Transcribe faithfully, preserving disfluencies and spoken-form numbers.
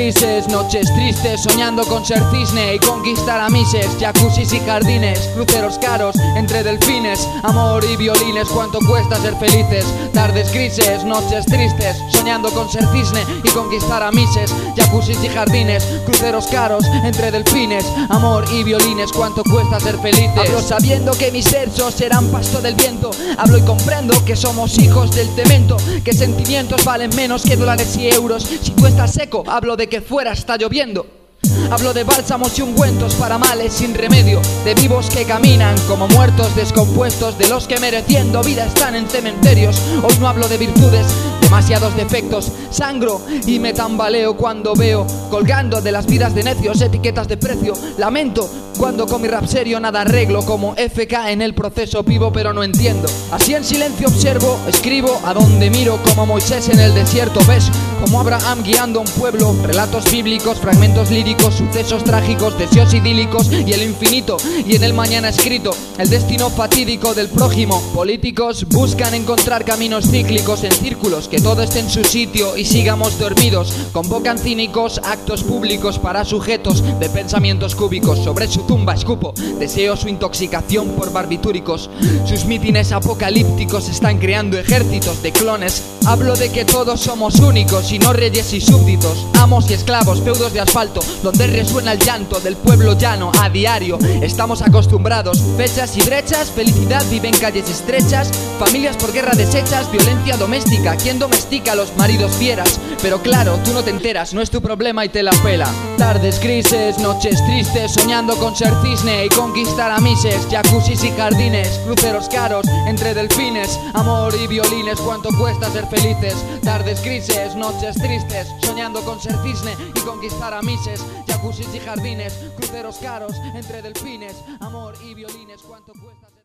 grises, noches tristes, soñando con ser cisne y conquistar a mises, jacuzzis y jardines, cruceros caros entre delfines, amor y violines, cuánto cuesta ser felices. Tardes grises, noches tristes, soñando con ser cisne y conquistar a mises, jacuzzis y jardines, cruceros caros entre delfines, amor y violines, cuánto cuesta ser felices. Hablo sabiendo que mis versos serán pasto del viento, hablo y comprendo que somos hijos del cemento, que sentimientos valen menos que dólares y euros. Si tú estás seco, hablo de que fuera está lloviendo. Hablo de bálsamos y ungüentos para males sin remedio, de vivos que caminan como muertos descompuestos, de los que mereciendo vida están en cementerios. Hoy no hablo de virtudes, demasiados defectos, sangro y me tambaleo cuando veo colgando de las vidas de necios etiquetas de precio. Lamento cuando con mi rap serio nada arreglo, como F K en el proceso vivo pero no entiendo. Así en silencio observo, escribo a donde miro, como Moisés en el desierto. Ves como Abraham guiando a un pueblo, relatos bíblicos, fragmentos líricos, sucesos trágicos, deseos idílicos y el infinito, y en el mañana escrito el destino fatídico del prójimo. Políticos buscan encontrar caminos cíclicos en círculos, que todo esté en su sitio y sigamos dormidos. Convocan cínicos actos públicos para sujetos de pensamientos cúbicos. Sobre su tumba escupo deseo su intoxicación por barbitúricos. Sus mítines apocalípticos están creando ejércitos de clones. Hablo de que todos somos únicos y no reyes y súbditos, amos y esclavos, feudos de asfalto donde resuena el llanto del pueblo llano a diario. Estamos acostumbrados, fechas y brechas, felicidad vive en calles estrechas, familias por guerra deshechas, violencia doméstica. ¿Quién domestica a los maridos fieras? Pero claro, tú no te enteras, no es tu problema y te la pela. Tardes grises, noches tristes, soñando con ser cisne y conquistar a mises, jacuzzis y jardines, cruceros caros entre delfines, amor y violines, cuánto cuesta ser felices. Tardes grises, noches tristes, soñando con ser cisne y conquistar a mises, jacuzzis y jardines, cruceros caros entre delfines, amor y violines, cuánto cuesta ser